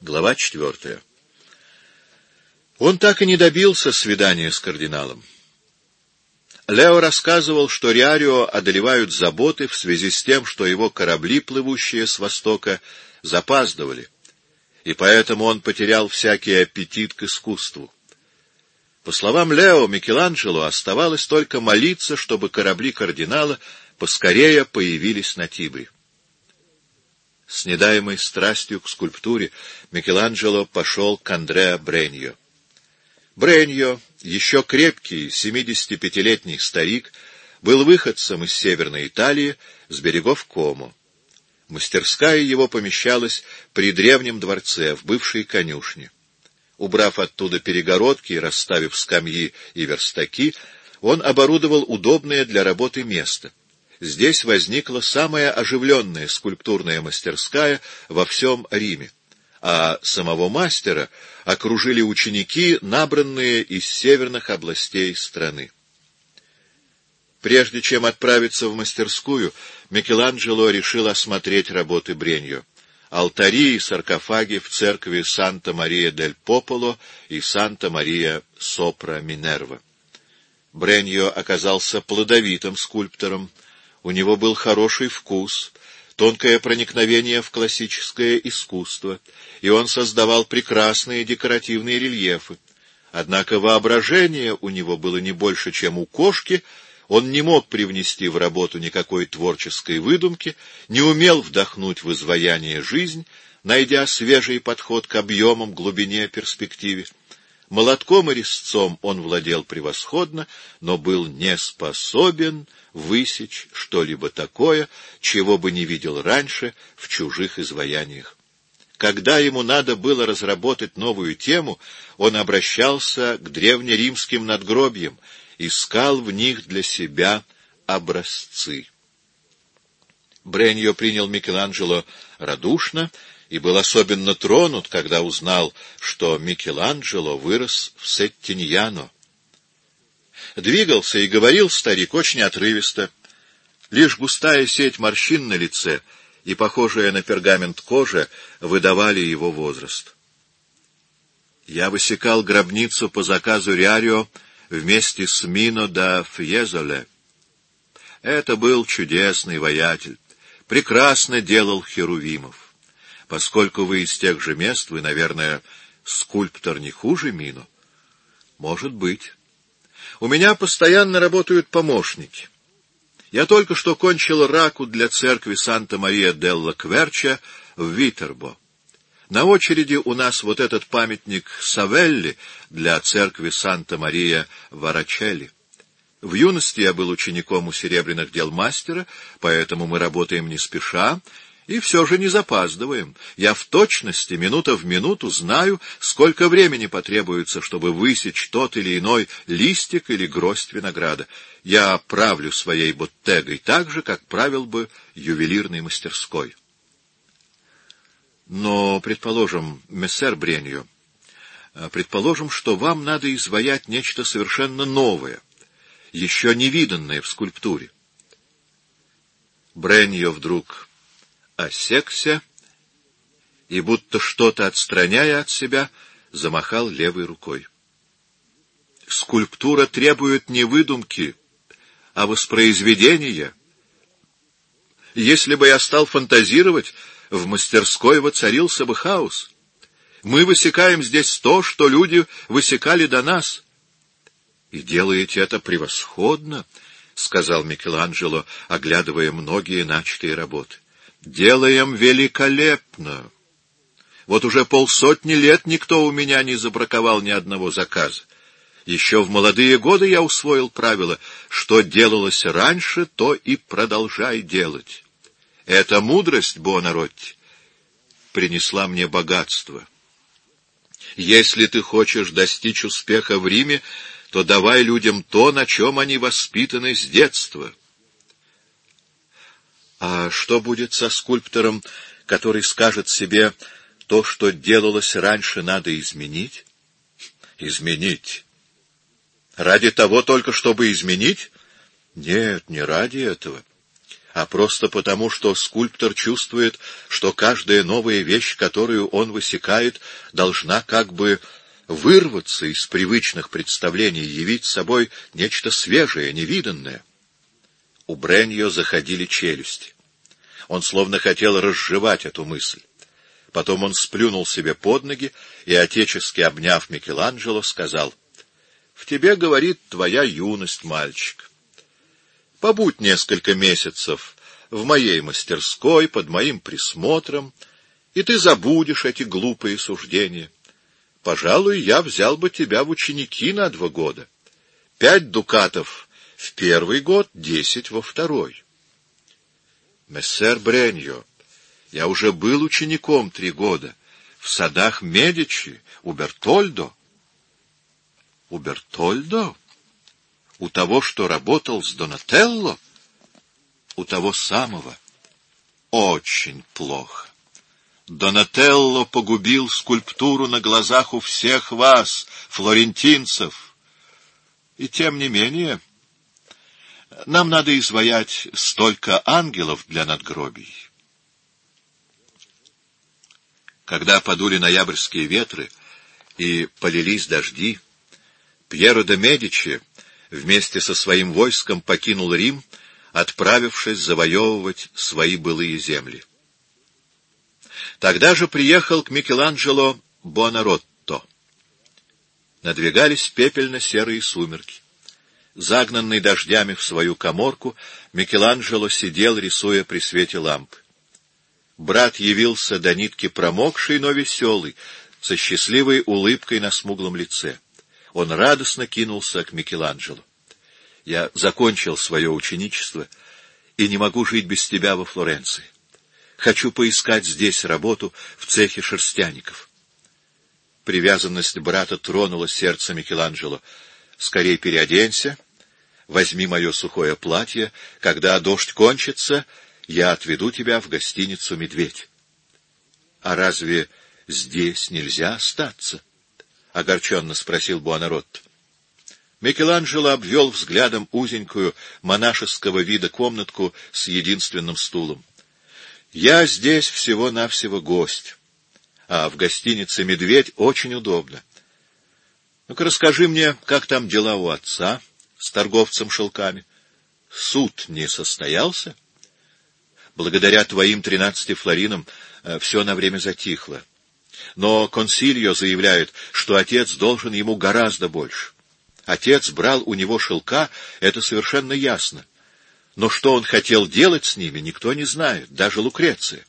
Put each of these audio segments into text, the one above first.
Глава 4. Он так и не добился свидания с кардиналом. Лео рассказывал, что Риарио одолевают заботы в связи с тем, что его корабли, плывущие с востока, запаздывали, и поэтому он потерял всякий аппетит к искусству. По словам Лео, Микеланджело оставалось только молиться, чтобы корабли кардинала поскорее появились на Тибре. С недаемой страстью к скульптуре Микеланджело пошел к Андреа Бреньо. Бреньо, еще крепкий 75-летний старик, был выходцем из Северной Италии с берегов Комо. Мастерская его помещалась при древнем дворце, в бывшей конюшне. Убрав оттуда перегородки и расставив скамьи и верстаки, он оборудовал удобное для работы место. Здесь возникла самая оживленная скульптурная мастерская во всем Риме, а самого мастера окружили ученики, набранные из северных областей страны. Прежде чем отправиться в мастерскую, Микеланджело решил осмотреть работы Бреньо. Алтари и саркофаги в церкви Санта-Мария-дель-Пополо и Санта-Мария-Сопра-Минерва. Бреньо оказался плодовитым скульптором. У него был хороший вкус, тонкое проникновение в классическое искусство, и он создавал прекрасные декоративные рельефы. Однако воображение у него было не больше, чем у кошки, он не мог привнести в работу никакой творческой выдумки, не умел вдохнуть в изваяние жизнь, найдя свежий подход к объемам, глубине, перспективе. Молотком и резцом он владел превосходно, но был не способен высечь что-либо такое, чего бы не видел раньше в чужих изваяниях. Когда ему надо было разработать новую тему, он обращался к древнеримским надгробиям, искал в них для себя образцы. Бреньо принял Микеланджело радушно и был особенно тронут, когда узнал, что Микеланджело вырос в Сеттиньяно. Двигался и говорил старик очень отрывисто. Лишь густая сеть морщин на лице и похожая на пергамент кожа выдавали его возраст. Я высекал гробницу по заказу Риарио вместе с Мино да Фьезоле. Это был чудесный воятель, прекрасно делал херувимов. Поскольку вы из тех же мест, вы, наверное, скульптор не хуже Мино? Может быть. У меня постоянно работают помощники. Я только что кончил раку для церкви Санта-Мария-делла-Кверча в Витербо. На очереди у нас вот этот памятник Савелли для церкви Санта-Мария-Варачелли. В юности я был учеником у серебряных дел мастера, поэтому мы работаем не спеша, и все же не запаздываем. Я в точности, минута в минуту, знаю, сколько времени потребуется, чтобы высечь тот или иной листик или гроздь винограда. Я правлю своей боттегой так же, как правил бы ювелирной мастерской. Но, предположим, мессер Бреньо, предположим, что вам надо изваять нечто совершенно новое, еще не виданное в скульптуре. Бреньо вдруг осекся и, будто что-то отстраняя от себя, замахал левой рукой. Скульптура требует не выдумки, а воспроизведения. Если бы я стал фантазировать, в мастерской воцарился бы хаос. Мы высекаем здесь то, что люди высекали до нас. — И делаете это превосходно, — сказал Микеланджело, оглядывая многие начатые работы. — Делаем великолепно. Вот уже 50 лет никто у меня не забраковал ни одного заказа. Еще в молодые годы я усвоил правило, что делалось раньше, то и продолжай делать. Эта мудрость, Буонаротти, принесла мне богатство. Если ты хочешь достичь успеха в Риме, то давай людям то, на чем они воспитаны с детства. А что будет со скульптором, который скажет себе, то, что делалось раньше, надо изменить? Изменить. Ради того только, чтобы изменить? Нет, не ради этого. а просто потому, что скульптор чувствует, что каждая новая вещь, которую он высекает, должна как бы вырваться из привычных представлений, явить собой нечто свежее, невиданное. У Бреньо заходили челюсти. Он словно хотел разжевать эту мысль. Потом он сплюнул себе под ноги и, отечески обняв Микеланджело, сказал: «В тебе говорит твоя юность, мальчик. Побудь несколько месяцев в моей мастерской, под моим присмотром, и ты забудешь эти глупые суждения. Пожалуй, я взял бы тебя в ученики на 2 года. 5 дукатов в первый год, 10 во второй». «Мессер Бреньо, я уже был учеником 3 года в садах Медичи, у Бертольдо». «У Бертольдо? У того, что работал с Донателло? У того самого? Очень плохо. Донателло погубил скульптуру на глазах у всех вас, флорентинцев. И тем не менее, нам надо изваять столько ангелов для надгробий». Когда подули ноябрьские ветры и полились дожди, Пьеро де Медичи вместе со своим войском покинул Рим, отправившись завоевывать свои былые земли. Тогда же приехал к Микеланджело Буонаротто. Надвигались пепельно-серые сумерки. Загнанный дождями в свою каморку, Микеланджело сидел, рисуя при свете лампы. Брат явился до нитки промокший, но веселый, со счастливой улыбкой на смуглом лице. Он радостно кинулся к Микеланджело. «Я закончил свое ученичество и не могу жить без тебя во Флоренции. Хочу поискать здесь работу в цехе шерстяников». Привязанность брата тронула сердце Микеланджело. «Скорей переоденься, возьми мое сухое платье. Когда дождь кончится, я отведу тебя в гостиницу «Медведь». — А разве здесь нельзя остаться? — огорченно спросил Буонаротто. Микеланджело обвел взглядом узенькую монашеского вида комнатку с единственным стулом. — Я здесь всего-навсего гость, а в гостинице «Медведь» очень удобно. Ну-ка расскажи мне, как там дела у отца с торговцем шелками? Суд не состоялся? Благодаря твоим 13 флоринам все на время затихло. Но консильо заявляет, что отец должен ему гораздо больше. Отец брал у него шелка, это совершенно ясно. Но что он хотел делать с ними, никто не знает, даже Лукреция.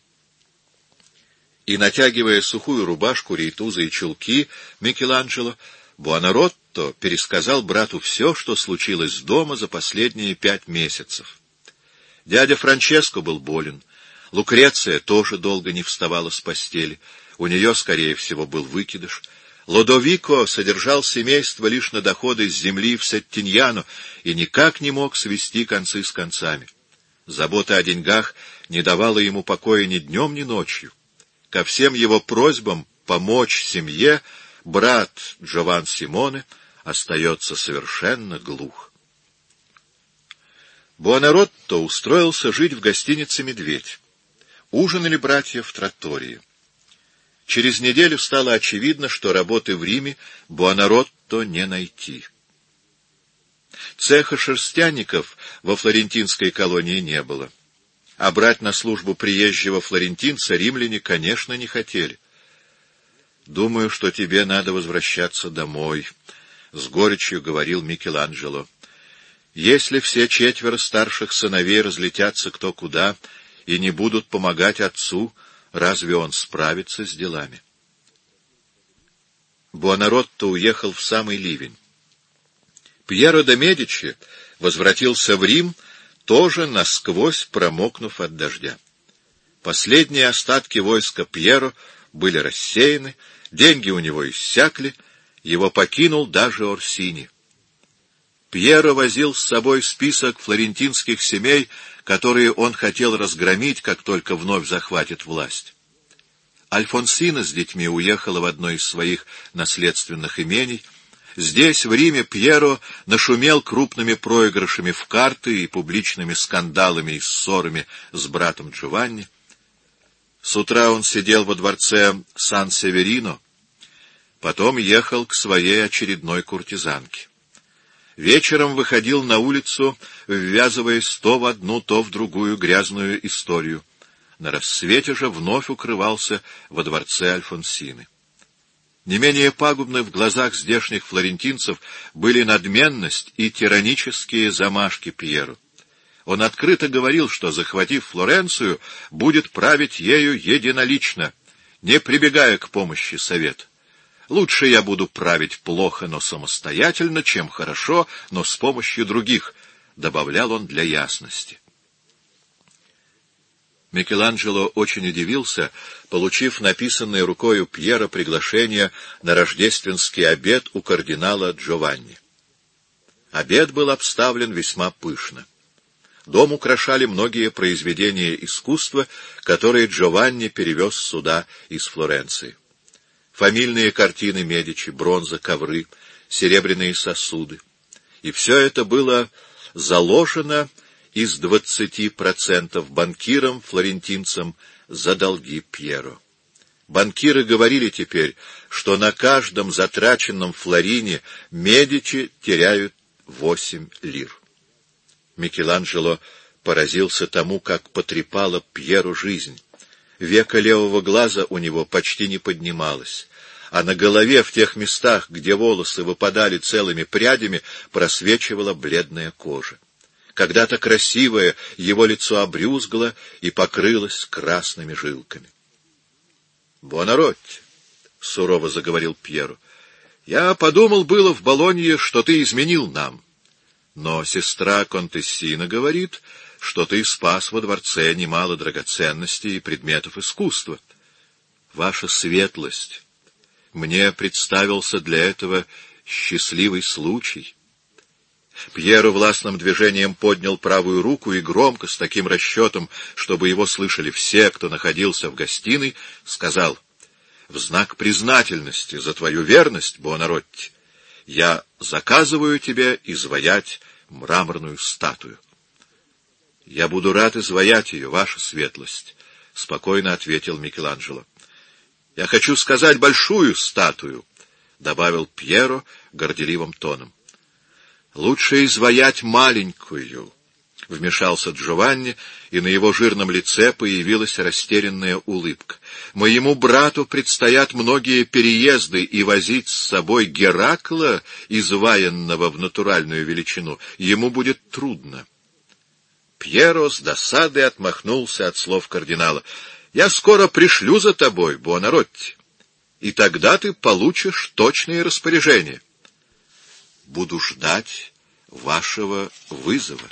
И, натягивая сухую рубашку, рейтузы и чулки Микеланджело, Буонаротто пересказал брату все, что случилось дома за последние 5 месяцев. Дядя Франческо был болен. Лукреция тоже долго не вставала с постели. У нее, скорее всего, был выкидыш. Лодовико содержал семейство лишь на доходы с земли в Сеттиньяно и никак не мог свести концы с концами. Забота о деньгах не давала ему покоя ни днем, ни ночью. Ко всем его просьбам помочь семье брат Джован Симоне остается совершенно глух. Буонаротто устроился жить в гостинице «Медведь». Ужинали братья в траттории. Через неделю стало очевидно, что работы в Риме Буонаротто не найти. Цеха шерстяников во флорентинской колонии не было. А брать на службу приезжего флорентинца римляне, конечно, не хотели. «Думаю, что тебе надо возвращаться домой», — с горечью говорил Микеланджело. «Если все 4 старших сыновей разлетятся кто куда и не будут помогать отцу, разве он справится с делами?» Буонаротто уехал в самый ливень. Пьеро де Медичи возвратился в Рим, тоже насквозь промокнув от дождя. Последние остатки войска Пьеро были рассеяны, деньги у него иссякли, его покинул даже Орсини. Пьеро возил с собой список флорентинских семей, которые он хотел разгромить, как только вновь захватит власть. Альфонсина с детьми уехала в одно из своих наследственных имений, Здесь, в Риме, Пьеро нашумел крупными проигрышами в карты и публичными скандалами и ссорами с братом Джованни. С утра он сидел во дворце Сан-Северино, потом ехал к своей очередной куртизанке. Вечером выходил на улицу, ввязываясь то в одну, то в другую грязную историю. На рассвете же вновь укрывался во дворце Альфонсины. Не менее пагубны в глазах здешних флорентинцев были надменность и тиранические замашки Пьеро. Он открыто говорил, что, захватив Флоренцию, будет править ею единолично, не прибегая к помощи совета. «Лучше я буду править плохо, но самостоятельно, чем хорошо, но с помощью других», — добавлял он для ясности. Микеланджело очень удивился, получив написанное рукою Пьеро приглашение на рождественский обед у кардинала Джованни. Обед был обставлен весьма пышно. Дом украшали многие произведения искусства, которые Джованни перевез сюда из Флоренции. Фамильные картины Медичи, бронза, ковры, серебряные сосуды. И все это было заложено из 20% банкирам-флорентинцам за долги Пьеро. Банкиры говорили теперь, что на каждом затраченном флорине Медичи теряют 8 лир. Микеланджело поразился тому, как потрепала Пьеро жизнь. Веко левого глаза у него почти не поднималось, а на голове, в тех местах, где волосы выпадали целыми прядями, просвечивала бледная кожа. Когда-то красивое его лицо обрюзгло и покрылось красными жилками. — Буонаротти, — сурово заговорил Пьеро, — я подумал было в Болонье, что ты изменил нам. Но сестра Контессина говорит, что ты спас во дворце немало драгоценностей и предметов искусства. Ваша светлость, мне представился для этого счастливый случай. Пьеро властным движением поднял правую руку и громко, с таким расчетом, чтобы его слышали все, кто находился в гостиной, сказал: «В знак признательности за твою верность, Буонаротти, я заказываю тебе изваять мраморную статую». — Я буду рад изваять ее, ваша светлость, — спокойно ответил Микеланджело. — Я хочу сказать большую статую, — добавил Пьеро горделивым тоном. — Лучше изваять маленькую, — вмешался Джованни, и на его жирном лице появилась растерянная улыбка. — Моему брату предстоят многие переезды, и возить с собой Геракла, изваянного в натуральную величину, ему будет трудно. Пьеро с досадой отмахнулся от слов кардинала. — Я скоро пришлю за тобой, Буонаротти, и тогда ты получишь точные распоряжения. — Буду ждать вашего вызова.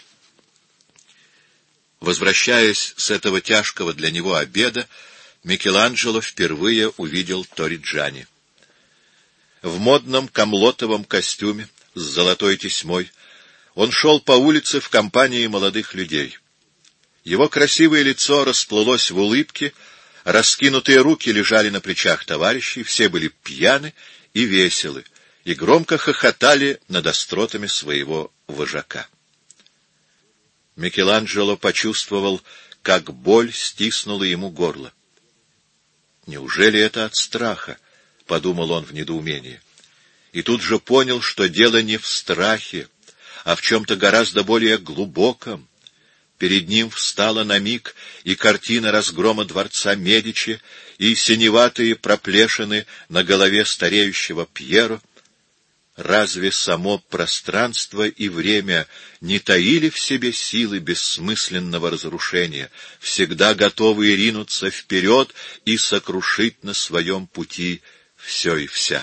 Возвращаясь с этого тяжкого для него обеда, Микеланджело впервые увидел Ториджани. В модном комлотовом костюме с золотой тесьмой он шел по улице в компании молодых людей. Его красивое лицо расплылось в улыбке, раскинутые руки лежали на плечах товарищей, все были пьяны и веселы, и громко хохотали над остротами своего вожака. Микеланджело почувствовал, как боль стиснула ему горло. «Неужели это от страха?» — подумал он в недоумении. И тут же понял, что дело не в страхе, а в чем-то гораздо более глубоком. Перед ним встала на миг и картина разгрома дворца Медичи, и синеватые проплешины на голове стареющего Пьеро. Разве само пространство и время не таили в себе силы бессмысленного разрушения, всегда готовые ринуться вперед и сокрушить на своем пути все и вся?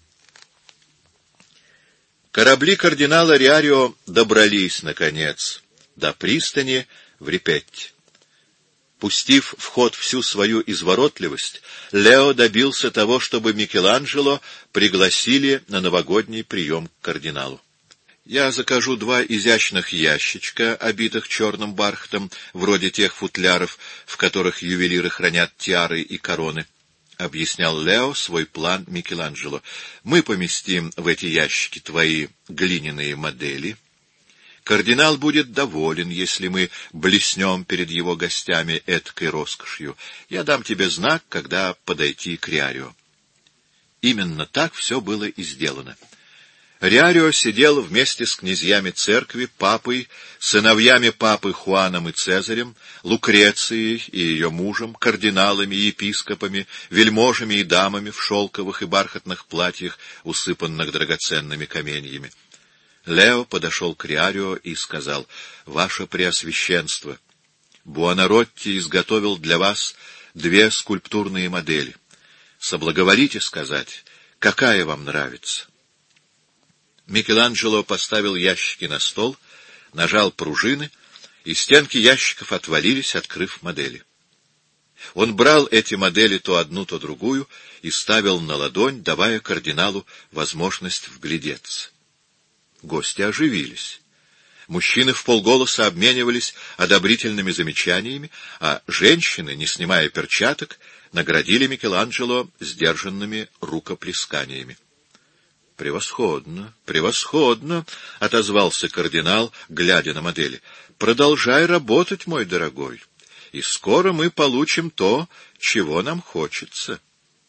Корабли кардинала Риарио добрались, наконец, до пристани в Рипетте. Пустив в ход всю свою изворотливость, Лео добился того, чтобы Микеланджело пригласили на новогодний прием к кардиналу. «Я закажу 2 изящных ящичка, обитых черным бархатом, вроде тех футляров, в которых ювелиры хранят тиары и короны. объяснял Лео свой план Микеланджело. Мы поместим в эти ящики твои глиняные модели. Кардинал будет доволен, если мы блеснем перед его гостями эткой роскошью. Я дам тебе знак, когда подойти к Риарио. Именно так все было и сделано. Риарио сидел вместе с князьями церкви, папой, сыновьями папы Хуаном и Цезарем, Лукрецией и ее мужем, кардиналами, епископами, вельможами и дамами в шелковых и бархатных платьях, усыпанных драгоценными каменьями. Лео подошел к Риарио и сказал: «Ваше Преосвященство, Буонаротти изготовил для вас 2 скульптурные модели. Соблаговолите сказать, какая вам нравится». Микеланджело поставил ящики на стол, нажал пружины, и стенки ящиков отвалились, открыв модели. Он брал эти модели то одну, то другую и ставил на ладонь, давая кардиналу возможность вглядеться. Гости оживились. Мужчины вполголоса обменивались одобрительными замечаниями, а женщины, не снимая перчаток, наградили Микеланджело сдержанными рукоплесканиями. «Превосходно, превосходно!» — отозвался кардинал, глядя на модели. «Продолжай работать, мой дорогой, и скоро мы получим то, чего нам хочется».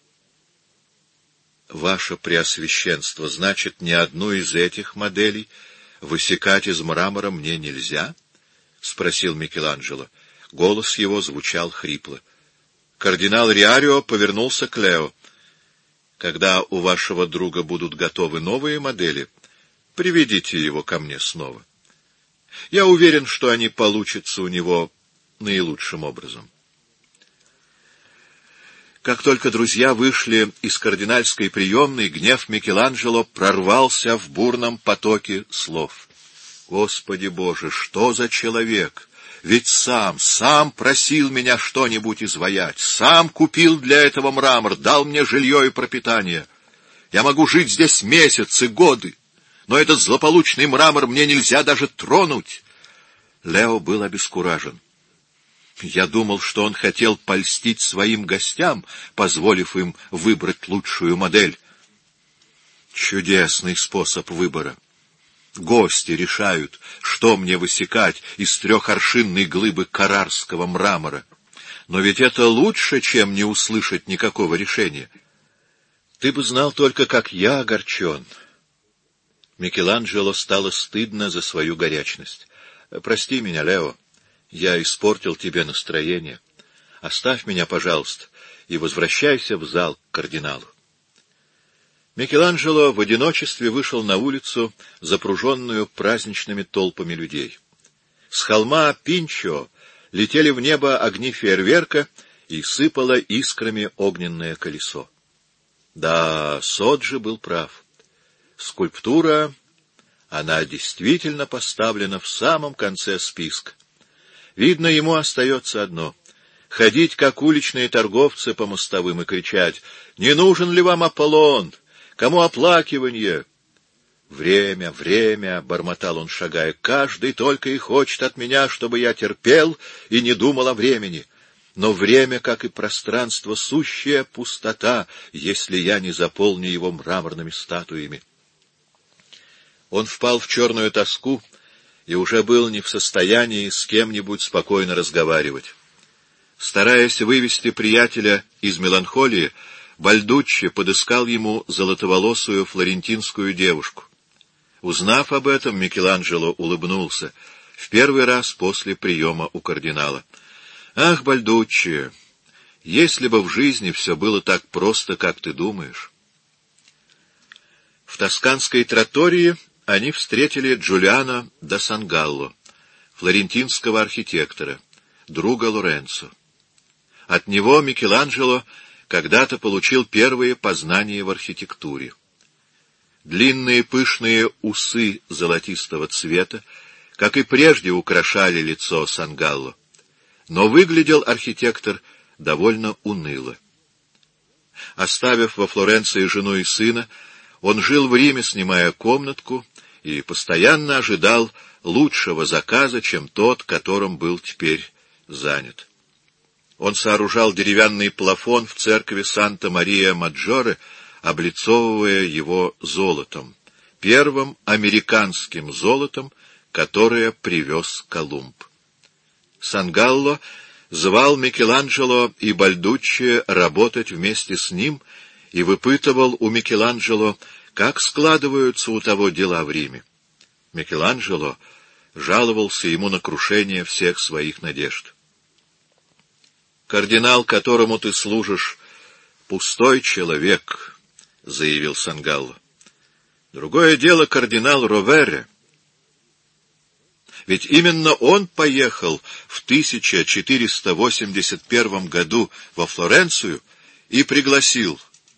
«Ваше Преосвященство, значит, ни одну из этих моделей высекать из мрамора мне нельзя?» — спросил Микеланджело. Голос его звучал хрипло. Кардинал Риарио повернулся к Лео. «Когда у вашего друга будут готовы новые модели, приведите его ко мне снова. Я уверен, что они получатся у него наилучшим образом». Как только друзья вышли из кардинальской приемной, гнев Микеланджело прорвался в бурном потоке слов. «Господи Боже, что за человек! Ведь сам просил меня что-нибудь изваять, сам купил для этого мрамор, дал мне жилье и пропитание. Я могу жить здесь месяцы, годы, но этот злополучный мрамор мне нельзя даже тронуть». Лео был обескуражен. Я думал, что он хотел польстить своим гостям, позволив им выбрать лучшую модель. Чудесный способ выбора. Гости решают, что мне высекать из 3-аршинной глыбы каррарского мрамора. Но ведь это лучше, чем не услышать никакого решения. Ты бы знал только, как я огорчен. Микеланджело стало стыдно за свою горячность. Прости меня, Лео, я испортил тебе настроение. Оставь меня, пожалуйста, и возвращайся в зал к кардиналу. Микеланджело в одиночестве вышел на улицу, запруженную праздничными толпами людей. С холма Пинчо летели в небо огни фейерверка, и сыпало искрами огненное колесо. Да, Соджи был прав. Скульптура, она действительно поставлена в самом конце списка. Видно, ему остается одно — ходить, как уличные торговцы по мостовым, и кричать: «Не нужен ли вам Аполлон? Кому оплакивание?» «Время, время!» — бормотал он, шагая. «Каждый только и хочет от меня, чтобы я терпел и не думал о времени. Но время, как и пространство, сущая пустота, если я не заполню его мраморными статуями». Он впал в черную тоску и уже был не в состоянии с кем-нибудь спокойно разговаривать. Стараясь вывести приятеля из меланхолии, Бальдуччи подыскал ему золотоволосую флорентинскую девушку. Узнав об этом, Микеланджело улыбнулся, в первый раз после приема у кардинала. «Ах, Бальдуччи, если бы в жизни все было так просто, как ты думаешь!» В тосканской траттории они встретили Джулиано да Сангалло, флорентинского архитектора, друга Лоренцо. От него Микеланджело когда-то получил первые познания в архитектуре. Длинные пышные усы золотистого цвета, как и прежде, украшали лицо Сангалло, но выглядел архитектор довольно уныло. Оставив во Флоренции жену и сына, он жил в Риме, снимая комнатку, и постоянно ожидал лучшего заказа, чем тот, которым был теперь занят. Он сооружал деревянный плафон в церкви Санта-Мария-Маджоре, облицовывая его золотом, первым американским золотом, которое привез Колумб. Сангалло звал Микеланджело и Бальдуччи работать вместе с ним и выпытывал у Микеланджело, как складываются у того дела в Риме. Микеланджело жаловался ему на крушение всех своих надежд. «Кардинал, которому ты служишь, пустой человек», — заявил Сангалло. «Другое дело кардинал Ровере. Ведь именно он поехал в 1481 году во Флоренцию и пригласил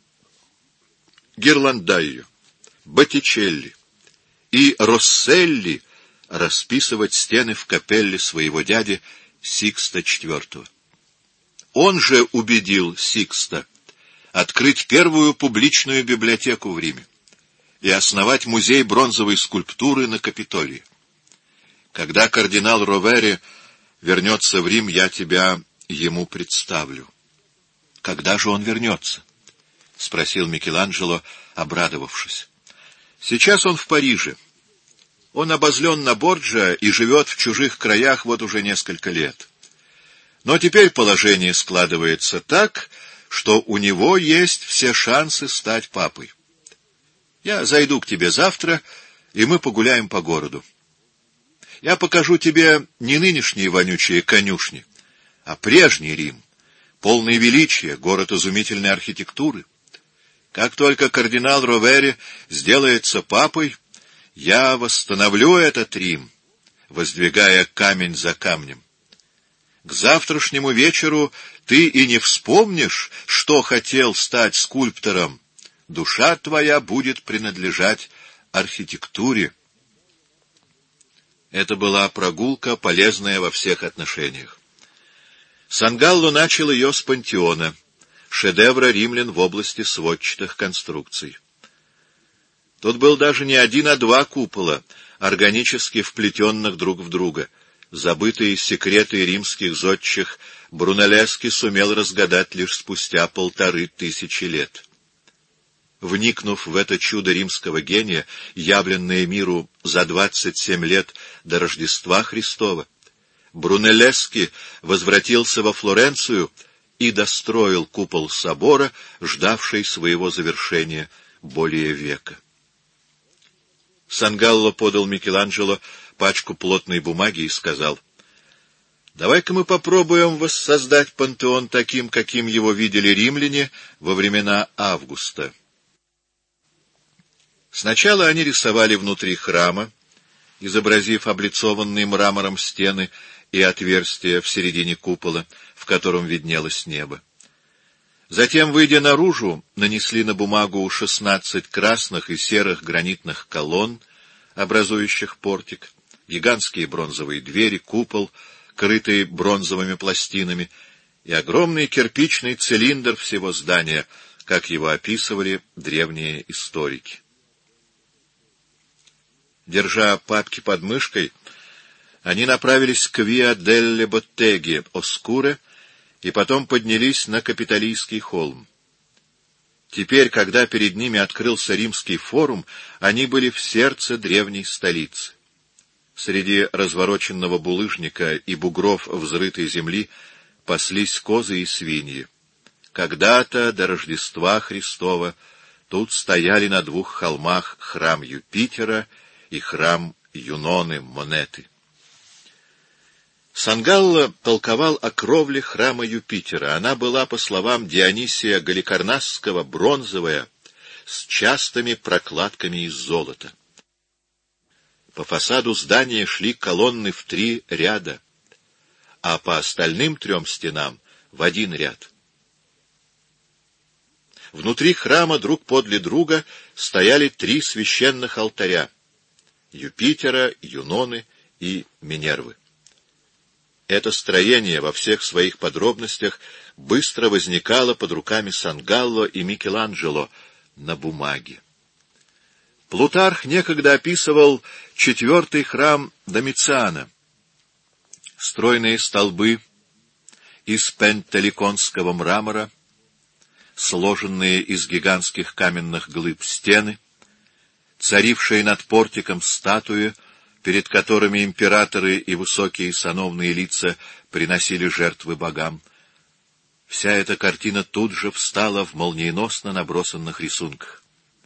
Гирландайо, Боттичелли и Росселли расписывать стены в капелле своего дяди Сикста IV. Он же убедил Сикста открыть первую публичную библиотеку в Риме и основать музей бронзовой скульптуры на Капитолии. Когда кардинал Ровере вернется в Рим, я тебя ему представлю. — Когда же он вернется? — спросил Микеланджело, обрадовавшись. — Сейчас он в Париже. Он обозлен на Борджиа и живет в чужих краях вот уже несколько лет. Но теперь положение складывается так, что у него есть все шансы стать папой. Я зайду к тебе завтра, и мы погуляем по городу. Я покажу тебе не нынешние вонючие конюшни, а прежний Рим, полный величия, город изумительной архитектуры. Как только кардинал Ровере сделается папой, я восстановлю этот Рим, воздвигая камень за камнем. К завтрашнему вечеру ты и не вспомнишь, что хотел стать скульптором. Душа твоя будет принадлежать архитектуре. Это была прогулка, полезная во всех отношениях. Сангалло начал ее с Пантеона, шедевра римлян в области сводчатых конструкций. Тут был даже не один, а два купола, органически вплетенных друг в друга. Забытые секреты римских зодчих Брунеллески сумел разгадать лишь спустя 1500 лет. Вникнув в это чудо римского гения, явленное миру за 27 лет до Рождества Христова, Брунеллески возвратился во Флоренцию и достроил купол собора, ждавший своего завершения более века. Сангалло подал Микеланджело пачку плотной бумаги и сказал: «Давай-ка мы попробуем воссоздать пантеон таким, каким его видели римляне во времена Августа». Сначала они рисовали внутри храма, изобразив облицованные мрамором стены и отверстия в середине купола, в котором виднелось небо. Затем, выйдя наружу, нанесли на бумагу 16 красных и серых гранитных колонн, образующих портик, гигантские бронзовые двери, купол, крытый бронзовыми пластинами, и огромный кирпичный цилиндр всего здания, как его описывали древние историки. Держа папки под мышкой, они направились к Виа делле Боттеги Оскуре и потом поднялись на Капитолийский холм. Теперь, когда перед ними открылся Римский форум, они были в сердце древней столицы. Среди развороченного булыжника и бугров взрытой земли паслись козы и свиньи. Когда-то, до Рождества Христова, тут стояли на двух холмах храм Юпитера и храм Юноны Монеты. Сангалло толковал о кровле храма Юпитера. Она была, по словам Дионисия Галикарнасского, бронзовая, с частыми прокладками из золота. По фасаду здания шли колонны в 3 ряда, а по остальным 3 стенам в 1 ряд. Внутри храма друг подле друга стояли 3 священных алтаря — Юпитера, Юноны и Минервы. Это строение во всех своих подробностях быстро возникало под руками Сангалло и Микеланджело на бумаге. Плутарх некогда описывал 4-й храм Домициана. Стройные столбы из пентеликонского мрамора, сложенные из гигантских каменных глыб стены, царившие над портиком статуи, перед которыми императоры и высокие сановные лица приносили жертвы богам. Вся эта картина тут же встала в молниеносно набросанных рисунках.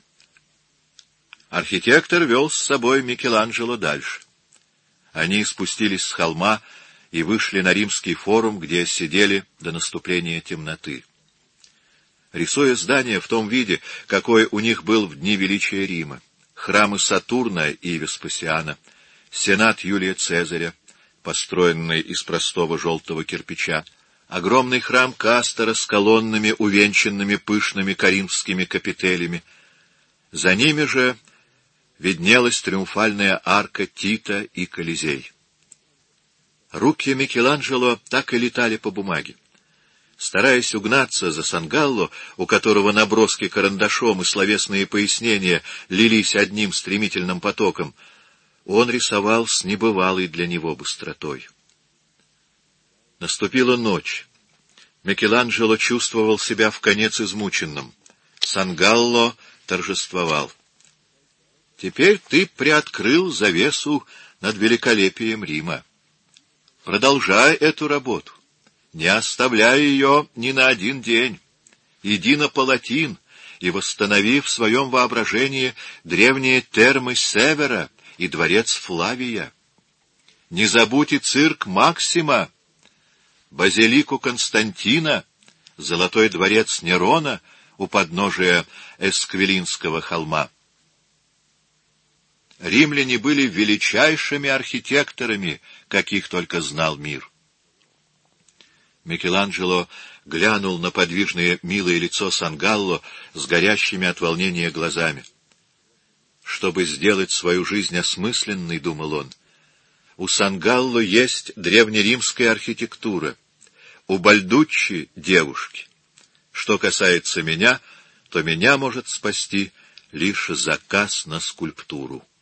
Архитектор вел с собой Микеланджело дальше. Они спустились с холма и вышли на Римский форум, где сидели до наступления темноты. Рисуя здание в том виде, какой у них был в дни величия Рима, храмы Сатурна и Веспасиана, сенат Юлия Цезаря, построенный из простого желтого кирпича, огромный храм Кастора с колоннами, увенчанными пышными коринфскими капителями. За ними же виднелась триумфальная арка Тита и Колизей. Руки Микеланджело так и летали по бумаге. Стараясь угнаться за Сангалло, у которого наброски карандашом и словесные пояснения лились одним стремительным потоком, он рисовал с небывалой для него быстротой. Наступила ночь. Микеланджело чувствовал себя вконец измученным. Сангалло торжествовал. «Теперь ты приоткрыл завесу над великолепием Рима. Продолжай эту работу. Не оставляй ее ни на один день. Иди на Палатин и восстанови в своем воображении древние термы Севера и дворец Флавия. Не забудь и цирк Максима, базилику Константина, золотой дворец Нерона у подножия Эсквилинского холма. Римляне были величайшими архитекторами, каких только знал мир». Микеланджело глянул на подвижное милое лицо Сангалло с горящими от волнения глазами. «Чтобы сделать свою жизнь осмысленной, — думал он, — у Сангалло есть древнеримская архитектура, у Бальдуччи — девушки. Что касается меня, то меня может спасти лишь заказ на скульптуру».